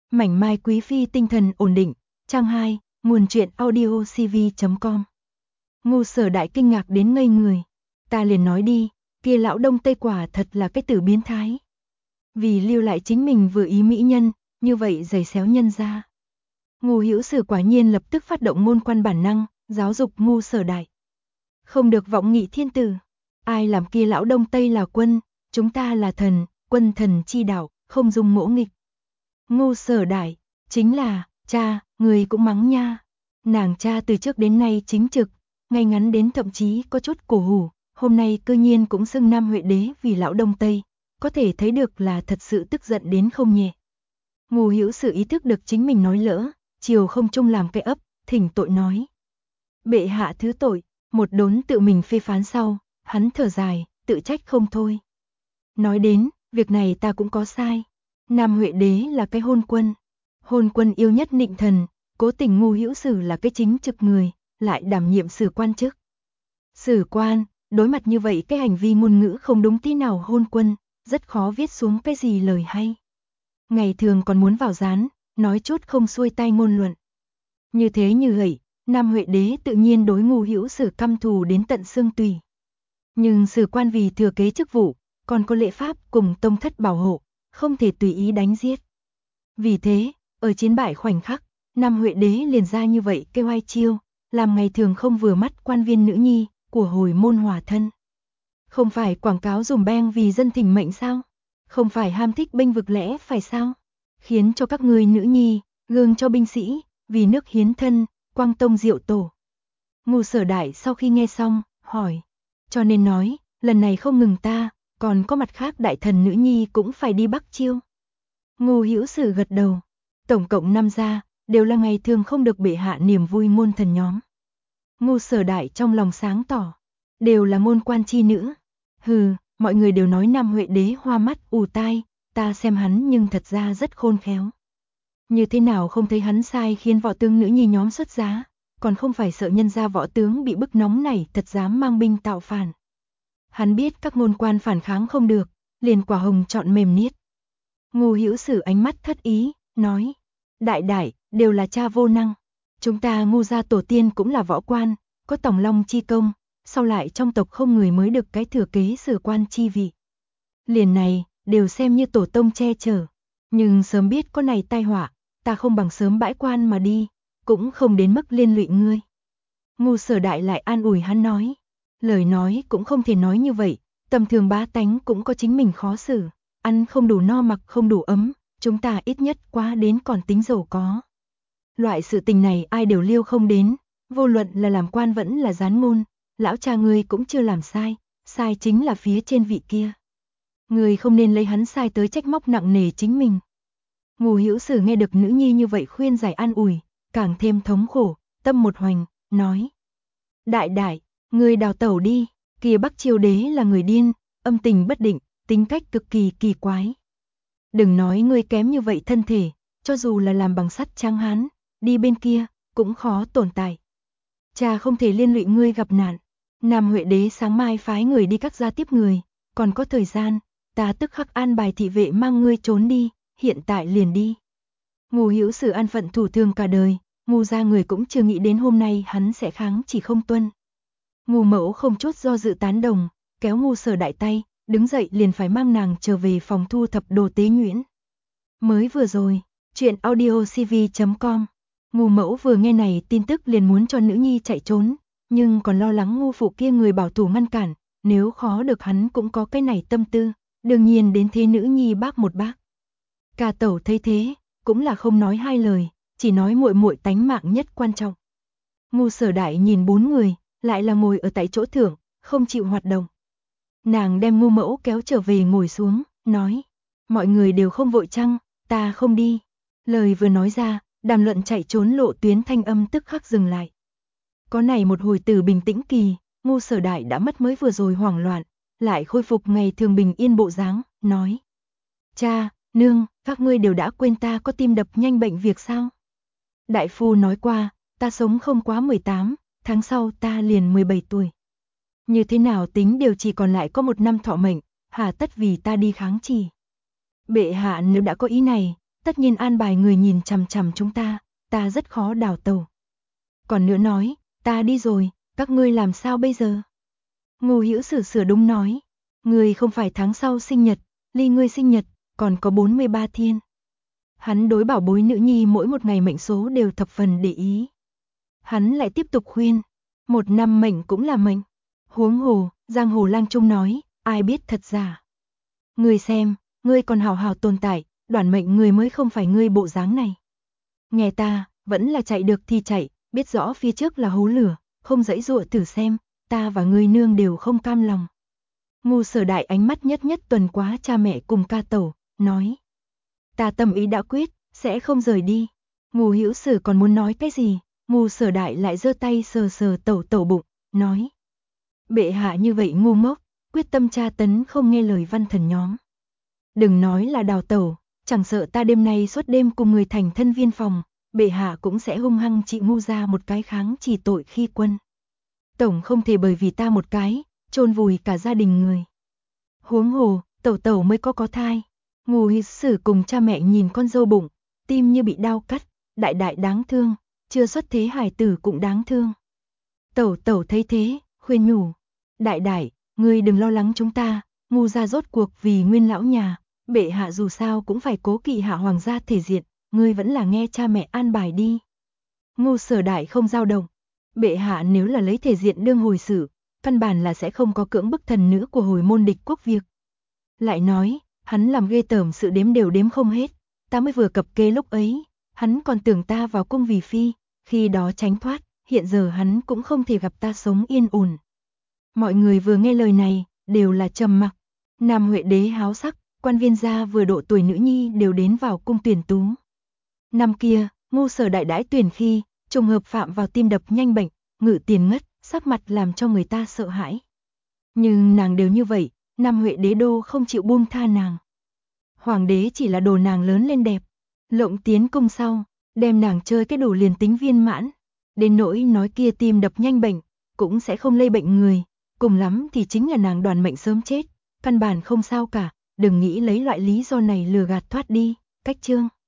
Mảnh mai quý phi tinh thần ổn định, trang 2, nguồn truyện audiocv.com. Ngu Sở Đại kinh ngạc đến ngây người. Ta liền nói đi, kia lão Đông Tây quả thật là cái tử biến thái. Vì lưu lại chính mình vừa ý mỹ nhân, như vậy giày xéo nhân ra. Ngu Hữu Sử quả nhiên lập tức phát động môn quan bản năng, giáo dục Ngu Sở Đại. Không được vọng nghị thiên tử. Ai làm kia lão Đông Tây là quân, chúng ta là thần, quân thần chi đạo, không dung ngỗ nghịch. Ngu Sở Đại, chính là, cha, người cũng mắng nha. Nàng cha từ trước đến nay chính trực, ngay ngắn đến thậm chí có chút cổ hủ, hôm nay cơ nhiên cũng xưng Nam Huệ Đế vì lão Đông Tây, có thể thấy được là thật sự tức giận đến không nhẹ. Ngu Hữu Sử ý thức được chính mình nói lỡ, chiều không trung làm cái ấp, thỉnh tội nói. Bệ hạ thứ tội, một đốn tự mình phê phán sau, hắn thở dài, tự trách không thôi. Nói đến, việc này ta cũng có sai. Nam Huệ Đế là cái hôn quân yêu nhất nịnh thần, cố tình Ngu Hữu Sử là cái chính trực người, lại đảm nhiệm sử quan chức. Sử quan, đối mặt như vậy cái hành vi ngôn ngữ không đúng tí nào hôn quân, rất khó viết xuống cái gì lời hay. Ngày thường còn muốn vào gián, nói chút không xuôi tai ngôn luận. Như thế như vậy, Nam Huệ Đế tự nhiên đối Ngu Hữu Sử căm thù đến tận xương tùy. Nhưng sử quan vì thừa kế chức vụ, còn có lễ pháp cùng tông thất bảo hộ, không thể tùy ý đánh giết. Vì thế, ở chiến bại khoảnh khắc, Nam Huệ Đế liền ra như vậy kêu oai chiêu, làm ngày thường không vừa mắt quan viên nữ nhi của hồi môn hòa thân. Không phải quảng cáo dùm beng vì dân thỉnh mệnh sao? Không phải ham thích binh vực lẽ phải sao? Khiến cho các ngươi nữ nhi, gương cho binh sĩ, vì nước hiến thân, quang tông diệu tổ. Ngu Sở Đại sau khi nghe xong, hỏi. Cho nên nói, lần này không ngừng ta, còn có mặt khác đại thần nữ nhi cũng phải đi Bắc chiêu. Ngu Hữu Sử gật đầu. Tổng cộng 5 gia, đều là ngày thường không được bệ hạ niềm vui môn thần nhóm. Ngu Sở Đại trong lòng sáng tỏ. Đều là môn quan chi nữ. Hừ, mọi người đều nói Nam Huệ Đế hoa mắt ù tai, ta xem hắn nhưng thật ra rất khôn khéo. Như thế nào không thấy hắn sai khiến võ tướng nữ nhi nhóm xuất giá, còn không phải sợ nhân gia võ tướng bị bức nóng này thật dám mang binh tạo phản. Hắn biết các môn quan phản kháng không được, liền quả hồng chọn mềm niết. Ngu Hữu Sử ánh mắt thất ý, nói. Đại, đều là cha vô năng. Chúng ta Ngu gia tổ tiên cũng là võ quan, có tổng long chi công, sau lại trong tộc không người mới được cái thừa kế sử quan chi vị. Liền này, đều xem như tổ tông che chở. Nhưng sớm biết có này tai họa, ta không bằng sớm bãi quan mà đi, cũng không đến mức liên lụy ngươi. Ngu Sở Đại lại an ủi hắn nói. Lời nói cũng không thể nói như vậy, tầm thường bá tánh cũng có chính mình khó xử, ăn không đủ no mặc không đủ ấm, chúng ta ít nhất quá đến còn tính giàu có. Loại sự tình này ai đều liêu không đến, vô luận là làm quan vẫn là gián ngôn, lão cha ngươi cũng chưa làm sai, sai chính là phía trên vị kia. Ngươi không nên lấy hắn sai tới trách móc nặng nề chính mình. Ngu Hữu Sử nghe được nữ nhi như vậy khuyên giải an ủi, càng thêm thống khổ, tâm một hoành, nói. Đại, ngươi đào tẩu đi, kia Bắc Chiêu Đế là người điên, âm tình bất định, tính cách cực kỳ kỳ quái. Đừng nói ngươi kém như vậy thân thể, cho dù là làm bằng sắt trắng hán, đi bên kia, cũng khó tồn tại. Cha không thể liên lụy ngươi gặp nạn. Nam Huệ Đế sáng mai phái người đi các gia tiếp người, còn có thời gian, ta tức khắc an bài thị vệ mang ngươi trốn đi, hiện tại liền đi. Ngu Hữu Sử an phận thủ thường cả đời, Ngu gia người cũng chưa nghĩ đến hôm nay hắn sẽ kháng chỉ không tuân. Ngu mẫu không chút do dự tán đồng, kéo Ngu Sở Đại tay, đứng dậy liền phải mang nàng trở về phòng thu thập đồ tế nhuyễn. Mới vừa rồi, chuyện audiocv.com. Ngu mẫu vừa nghe này tin tức liền muốn cho nữ nhi chạy trốn, nhưng còn lo lắng Ngu phụ kia người bảo thủ ngăn cản, nếu khó được hắn cũng có cái này tâm tư, đương nhiên đến thế nữ nhi bác một bác. Cả tẩu thấy thế, cũng là không nói hai lời, chỉ nói muội muội tánh mạng nhất quan trọng. Ngu Sở Đại nhìn 4 người, lại là ngồi ở tại chỗ thưởng, không chịu hoạt động. Nàng đem Ngu mẫu kéo trở về ngồi xuống, nói, mọi người đều không vội chăng, ta không đi. Lời vừa nói ra, đàm luận chạy trốn lộ tuyến thanh âm tức khắc dừng lại. Có này một hồi từ bình tĩnh kỳ, Ngu Sở Đại đã mất mới vừa rồi hoảng loạn, lại khôi phục ngày thường bình yên bộ dáng, nói. Cha, nương, các ngươi đều đã quên ta có tim đập nhanh bệnh việc sao? Đại phu nói qua, ta sống không quá 18, tháng sau ta liền 17 tuổi. Như thế nào tính đều chỉ còn lại có 1 năm thọ mệnh, hà tất vì ta đi kháng chỉ. Bệ hạ nếu đã có ý này, tất nhiên an bài người nhìn chằm chằm chúng ta rất khó đào tẩu. Còn nữa nói, ta đi rồi, các ngươi làm sao bây giờ? Ngô Hữu Sử sửa đúng nói, ngươi không phải tháng sau sinh nhật, ly ngươi sinh nhật, còn có 43 thiên. Hắn đối bảo bối nữ nhi mỗi một ngày mệnh số đều thập phần để ý. Hắn lại tiếp tục khuyên, một năm mệnh cũng là mệnh. Huống hồ, giang hồ lang trung nói, ai biết thật giả. Ngươi xem, ngươi còn hào hào tồn tại, đoản mệnh ngươi mới không phải ngươi bộ dáng này. Nghe ta, vẫn là chạy được thì chạy, biết rõ phía trước là hố lửa, không dãy dụa thử xem, ta và ngươi nương đều không cam lòng. Ngô Sở Đại ánh mắt nhất nhất tuần quá cha mẹ cùng ca tẩu, nói. Ta tâm ý đã quyết, sẽ không rời đi. Ngô Hữu Sử còn muốn nói cái gì, Ngô Sở Đại lại giơ tay sờ sờ tẩu tẩu bụng, nói. Bệ hạ như vậy ngu ngốc, quyết tâm tra tấn không nghe lời văn thần nhóm. Đừng nói là đào tẩu, chẳng sợ ta đêm nay suốt đêm cùng người thành thân viên phòng, bệ hạ cũng sẽ hung hăng trị ngu ra một cái kháng chỉ tội khi quân. Tổng không thể bởi vì ta một cái, chôn vùi cả gia đình người. Huống hồ, tẩu tẩu mới có thai. Ngô Hữu Sử cùng cha mẹ nhìn con dâu bụng, tim như bị đau cắt, đại đại đáng thương, chưa xuất thế hài tử cũng đáng thương. Tẩu tẩu thấy thế, khuyên nhủ, đại đại, ngươi đừng lo lắng chúng ta, ngu gia rốt cuộc vì nguyên lão nhà, bệ hạ dù sao cũng phải cố kỵ hạ hoàng gia thể diện, ngươi vẫn là nghe cha mẹ an bài đi. Ngô Sở Đại không dao động, bệ hạ nếu là lấy thể diện đương hồi sự, căn bản là sẽ không có cưỡng bức thần nữ của hồi môn địch quốc việc. Lại nói, hắn làm ghê tởm sự đếm đều đếm không hết, ta mới vừa cập kê lúc ấy, hắn còn tưởng ta vào cung vì phi, khi đó tránh thoát, hiện giờ hắn cũng không thể gặp ta sống yên ổn. Mọi người vừa nghe lời này, đều là trầm mặc. Nam Huệ đế háo sắc, quan viên gia vừa độ tuổi nữ nhi đều đến vào cung tuyển tú. Năm kia, Ngô Sở Đại đãi tuyển khi, trùng hợp phạm vào tim đập nhanh bệnh, ngự tiền ngất, sắc mặt làm cho người ta sợ hãi. Nhưng nàng đều như vậy, Nam Huệ đế đô không chịu buông tha nàng. Hoàng đế chỉ là đồ nàng lớn lên đẹp, lộng tiến cung sau, đem nàng chơi cái đồ liền tính viên mãn. Đến nỗi nói kia tim đập nhanh bệnh, cũng sẽ không lây bệnh người, cùng lắm thì chính là nàng đoàn mệnh sớm chết, căn bản không sao cả, đừng nghĩ lấy loại lý do này lừa gạt thoát đi. Cách chương